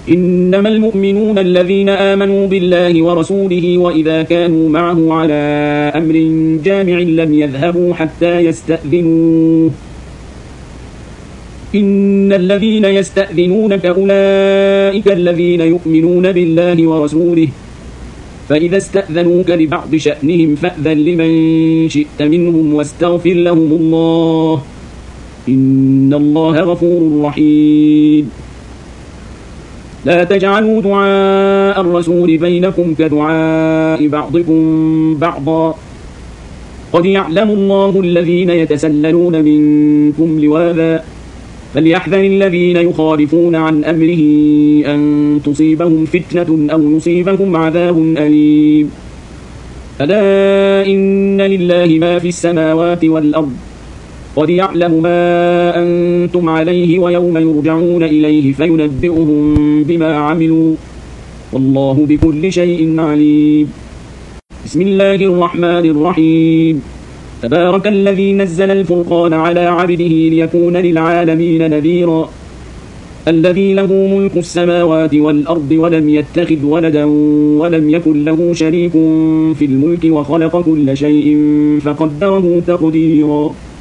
إنما المؤمنون الذين آمنوا بالله ورسوله وإذا كانوا معه على أمر جامع لم يذهبوا حتى يستأذنوه إن الذين يستأذنونك أولئك الذين يؤمنون بالله ورسوله فإذا استأذنوك لبعض شأنهم فأذن لمن شئت منهم واستغفر لهم الله إن الله غفور رحيم لا تجعلوا دعاء الرسول بينكم كدعاء بعضكم بعضا قد يعلم الله الذين يتسللون منكم لواذا فليحذر الذين يخالفون عن أمره أن تصيبهم فتنة أو يصيبهم عذاب أليم ألا إن لله ما في السماوات والأرض قد يعلم ما أنتم عليه ويوم يرجعون إليه فينبئهم بما عملوا والله بكل شيء عليم بسم الله الرحمن الرحيم تبارك الذي نزل الفرقان على عبده ليكون للعالمين نذيرا الذي له ملك السماوات والأرض ولم يتخذ ولدا ولم يكن له شريك في الملك وخلق كل شيء فقدره تقديرا